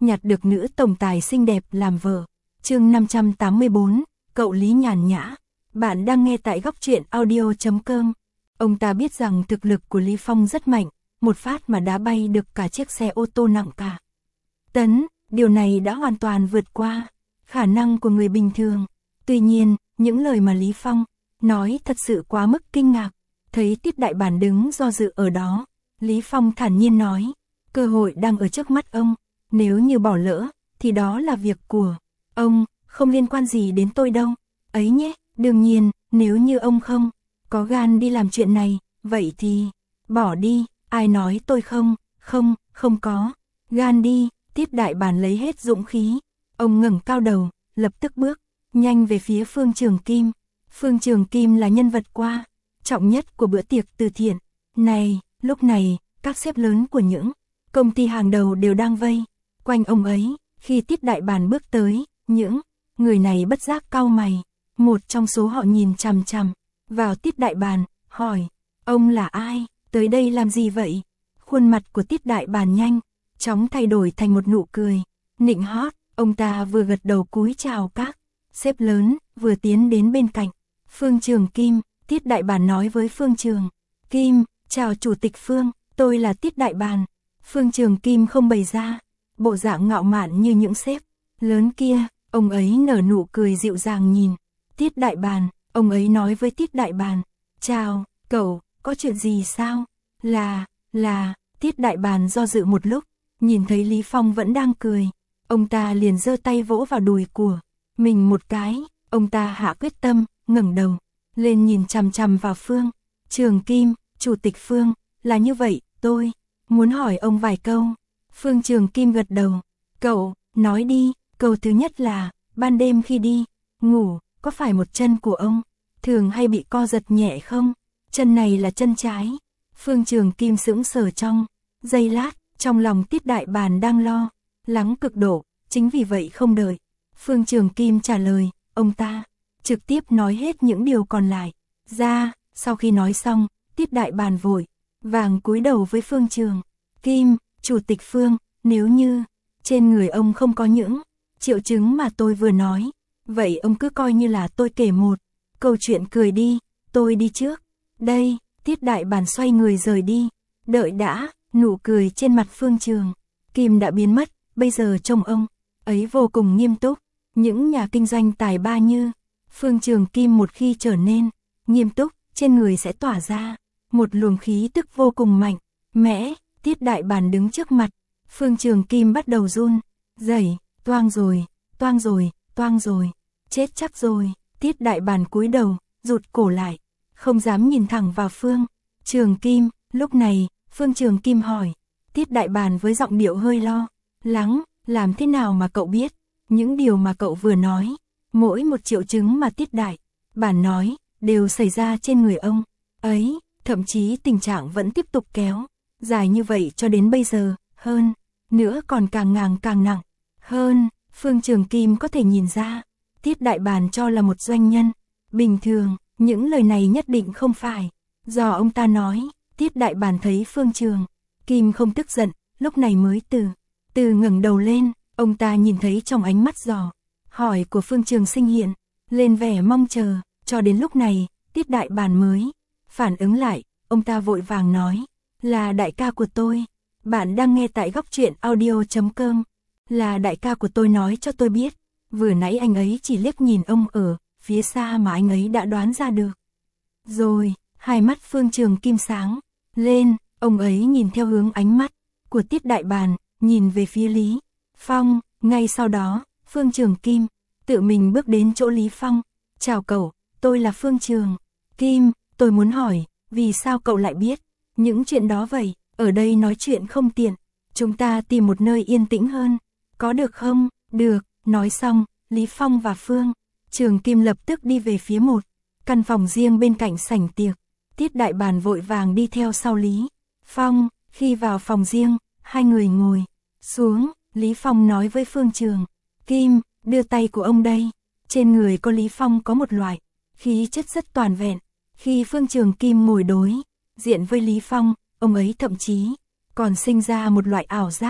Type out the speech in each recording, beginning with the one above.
nhặt được nữ tổng tài xinh đẹp làm vợ. Chương 584, cậu Lý nhàn nhã. Bạn đang nghe tại góc truyện audio.com. Ông ta biết rằng thực lực của Lý Phong rất mạnh, một phát mà đá bay được cả chiếc xe ô tô nặng cả tấn, điều này đã hoàn toàn vượt qua khả năng của người bình thường. Tuy nhiên, những lời mà Lý Phong nói thật sự quá mức kinh ngạc. Thấy Tiết Đại Bản đứng do dự ở đó, Lý Phong thản nhiên nói, cơ hội đang ở trước mắt ông, nếu như bỏ lỡ, thì đó là việc của ông, không liên quan gì đến tôi đâu. Ấy nhé, đương nhiên, nếu như ông không có gan đi làm chuyện này, vậy thì bỏ đi. Ai nói tôi không có gan đi. Tiết Đại Bản lấy hết dũng khí, ông ngẩng cao đầu, lập tức bước nhanh về phía Phương Trường Kim. Phương Trường Kim là nhân vật quan trọng nhất của bữa tiệc từ thiện này. Lúc này, các sếp lớn của những công ty hàng đầu đều đang vây quanh ông ấy. Khi Tiết Đại Bản bước tới, những người này bất giác cau mày. Một trong số họ nhìn chằm chằm vào Tiết Đại Bản, hỏi, ông là ai, tới đây làm gì vậy? Khuôn mặt của Tiết Đại Bản nhanh chóng thay đổi thành một nụ cười nịnh hót. Ông ta vừa gật đầu cúi chào các sếp lớn, vừa tiến đến bên cạnh Phương Trường Kim. Tiết Đại Bản nói với Phương Trường Kim, chào Chủ tịch Phương, tôi là Tiết Đại Bản. Phương Trường Kim không bày ra bộ dạng ngạo mạn như những sếp lớn kia. Ông ấy nở nụ cười dịu dàng nhìn Tiết Đại Bản. Ông ấy nói với Tiết Đại Bản, chào, cậu, có chuyện gì sao? Là, Tiết Đại Bản do dự một lúc, nhìn thấy Lý Phong vẫn đang cười. Ông ta liền giơ tay vỗ vào đùi của mình một cái. Ông ta hạ quyết tâm, ngẩng đầu lên nhìn chằm chằm vào Phương Trường Kim. Chủ tịch Phương, là như vậy, tôi muốn hỏi ông vài câu. Phương Trường Kim gật đầu, cậu, nói đi. Câu thứ nhất là, ban đêm khi đi ngủ, có phải một chân của ông thường hay bị co giật nhẹ không? Chân này là chân trái. Phương Trường Kim sững sờ trong giây lát, trong lòng Tiết Đại Bản đang lo lắng cực độ. Chính vì vậy không đợi Phương Trường Kim trả lời, ông ta trực tiếp nói hết những điều còn lại ra. Sau khi nói xong, Tiết Đại Bản vội vàng cúi đầu với Phương Trường Kim, Chủ tịch Phương, nếu như trên người ông không có những triệu chứng mà tôi vừa nói, vậy ông cứ coi như là tôi kể một câu chuyện cười đi, tôi đi trước đây. Tiết Đại Bản xoay người rời đi. Đợi đã, nụ cười trên mặt Phương Trường Kim đã biến mất. Bây giờ trông ông ấy vô cùng nghiêm túc. Những nhà kinh doanh tài ba như Phương Trường Kim một khi trở nên nghiêm túc, trên người sẽ tỏa ra một luồng khí tức vô cùng mạnh mẽ. Tiết Đại Bản đứng trước mặt Phương Trường Kim bắt đầu run rẩy, toang rồi, chết chắc rồi. Tiết Đại Bản cúi đầu, rụt cổ lại, không dám nhìn thẳng vào Phương Trường Kim. Lúc này, Phương Trường Kim hỏi Tiết Đại Bản với giọng điệu hơi lo lắng, làm thế nào mà cậu biết những điều mà cậu vừa nói? Mỗi một triệu chứng mà Tiết Đại Bản nói đều xảy ra trên người ông ấy, thậm chí tình trạng vẫn tiếp tục kéo dài như vậy cho đến bây giờ, hơn nữa còn càng ngày càng nặng hơn. Phương Trường Kim có thể nhìn ra, Tiết Đại Bản cho là một doanh nhân bình thường, những lời này nhất định không phải do ông ta nói. Tiết Đại Bản thấy Phương Trường Kim không tức giận, lúc này mới từ ngẩng đầu lên. Ông ta nhìn thấy trong ánh mắt dò hỏi của Phương Trường Sinh hiện lên vẻ mong chờ. Cho đến lúc này, Tiết Đại Bản mới phản ứng lại. Ông ta vội vàng nói, là đại ca của tôi. Bạn đang nghe tại góc truyện audio.com. Là đại ca của tôi nói cho tôi biết. Vừa nãy anh ấy chỉ liếc nhìn ông ở phía xa mà anh ấy đã đoán ra được rồi. Hai mắt Phương Trường Kim sáng lên. Ông ấy nhìn theo hướng ánh mắt của Tiết Đại Bản, nhìn về phía Lý Phong. Ngay sau đó, Phương Trường Kim tự mình bước đến chỗ Lý Phong. Chào cậu, tôi là Phương Trường Kim. Tôi muốn hỏi, vì sao cậu lại biết những chuyện đó vậy? Ở đây nói chuyện không tiện, chúng ta tìm một nơi yên tĩnh hơn, có được không? Được. Nói xong, Lý Phong và Phương Trường Kim lập tức đi về phía một căn phòng riêng bên cạnh sảnh tiệc. Tiết Đại Bản vội vàng đi theo sau Lý Phong. Khi vào phòng riêng, hai người ngồi xuống. Lý Phong nói với Phương Trường Kim, đưa tay của ông đây. Trên người có Lý Phong có một loại khí chất rất toàn vẹn. Khi Phương Trường Kim ngồi đối diện với Lý Phong, ông ấy thậm chí còn sinh ra một loại ảo giác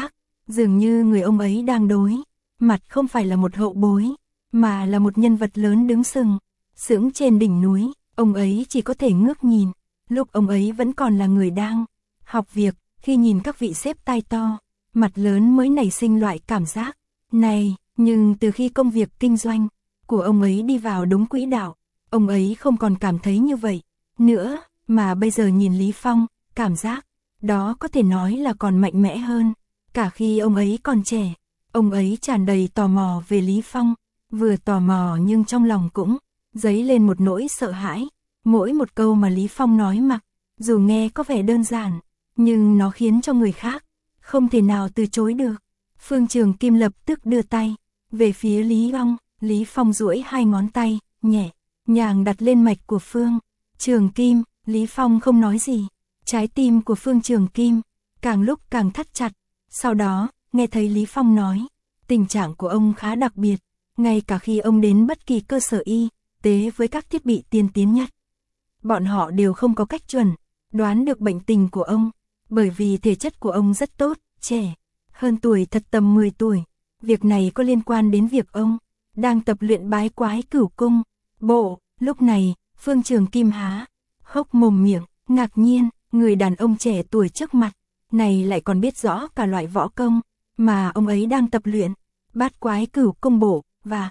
Dường như người ông ấy đang đối mặt không phải là một hậu bối, mà là một nhân vật lớn đứng sững trên đỉnh núi. Ông ấy chỉ có thể ngước nhìn, lúc ông ấy vẫn còn là người đang học việc, khi nhìn các vị sếp tai to, mặt lớn mới nảy sinh loại cảm giác này. Nhưng từ khi công việc kinh doanh của ông ấy đi vào đúng quỹ đạo, ông ấy không còn cảm thấy như vậy nữa, mà bây giờ nhìn Lý Phong, cảm giác đó có thể nói là còn mạnh mẽ hơn cả khi ông ấy còn trẻ. Ông ấy tràn đầy tò mò về Lý Phong, vừa tò mò nhưng trong lòng cũng dấy lên một nỗi sợ hãi. Mỗi một câu mà Lý Phong nói mặc dù nghe có vẻ đơn giản, nhưng nó khiến cho người khác không thể nào từ chối được. Phương Trường Kim lập tức đưa tay về phía Lý Phong. Lý Phong duỗi hai ngón tay, nhẹ nhàng đặt lên mạch của Phương Trường Kim. Lý Phong không nói gì. Trái tim của Phương Trường Kim càng lúc càng thắt chặt. Sau đó, nghe thấy Lý Phong nói, tình trạng của ông khá đặc biệt, ngay cả khi ông đến bất kỳ cơ sở y tế với các thiết bị tiên tiến nhất, bọn họ đều không có cách chuẩn đoán được bệnh tình của ông, bởi vì thể chất của ông rất tốt, trẻ hơn tuổi thật tầm 10 tuổi. Việc này có liên quan đến việc ông đang tập luyện bái quái cửu cung bộ. Lúc này, Phương Trường Kim há hốc mồm miệng, ngạc nhiên, người đàn ông trẻ tuổi trước mặt này lại còn biết rõ cả loại võ công mà ông ấy đang tập luyện, bát quái cửu cung bộ và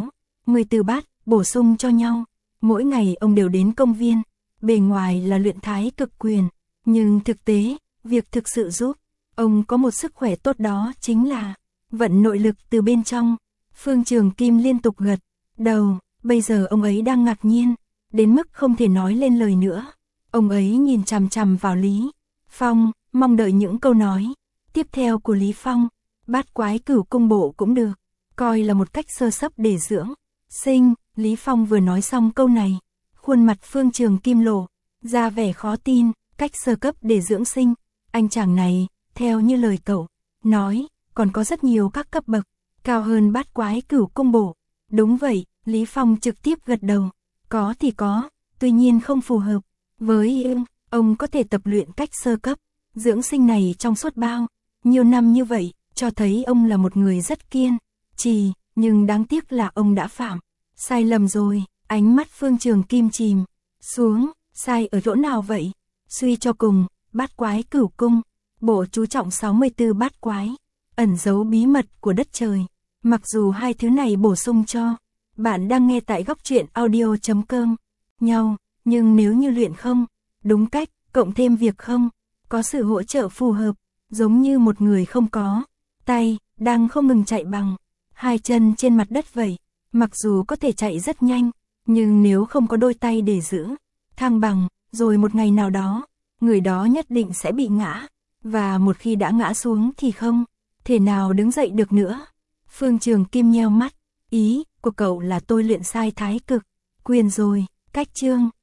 64 bát bổ sung cho nhau. Mỗi ngày ông đều đến công viên, bề ngoài là luyện thái cực quyền, nhưng thực tế, việc thực sự giúp ông có một sức khỏe tốt đó chính là vận nội lực từ bên trong. Phương Trường Kim liên tục gật đầu, bây giờ ông ấy đang ngạc nhiên, đến mức không thể nói lên lời nữa. Ông ấy nhìn chằm chằm vào Lý Phong, mong đợi những câu nói tiếp theo của Lý Phong. Bát quái cửu cung bộ cũng được coi là một cách sơ sấp để dưỡng sinh. Lý Phong vừa nói xong câu này, khuôn mặt Phương Trường Kim lộ ra vẻ khó tin. Cách sơ cấp để dưỡng sinh? Anh chàng này, theo như lời cậu nói, còn có rất nhiều các cấp bậc cao hơn bát quái cửu cung bộ. Đúng vậy, Lý Phong trực tiếp gật đầu. Có thì có, tuy nhiên không phù hợp với ông có thể tập luyện cách sơ cấp dưỡng sinh này trong suốt bao nhiêu năm như vậy, cho thấy ông là một người rất kiên trì, nhưng đáng tiếc là ông đã phạm sai lầm rồi. Ánh mắt Phương Trường Kim chìm xuống, sai ở chỗ nào vậy? Suy cho cùng, bát quái cửu cung bộ chú trọng 64 bát quái, ẩn giấu bí mật của đất trời. Mặc dù hai thứ này bổ sung cho bạn đang nghe tại góc truyện audio.com nhau, nhưng nếu như luyện không đúng cách, cộng thêm việc không có sự hỗ trợ phù hợp, giống như một người không có tay, đang không ngừng chạy bằng hai chân trên mặt đất vậy. Mặc dù có thể chạy rất nhanh, nhưng nếu không có đôi tay để giữ thăng bằng, rồi một ngày nào đó, người đó nhất định sẽ bị ngã, và một khi đã ngã xuống thì không thể nào đứng dậy được nữa. Phương Trường Kim nheo mắt, ý của cậu là tôi luyện sai thái cực quyền rồi. Cách chương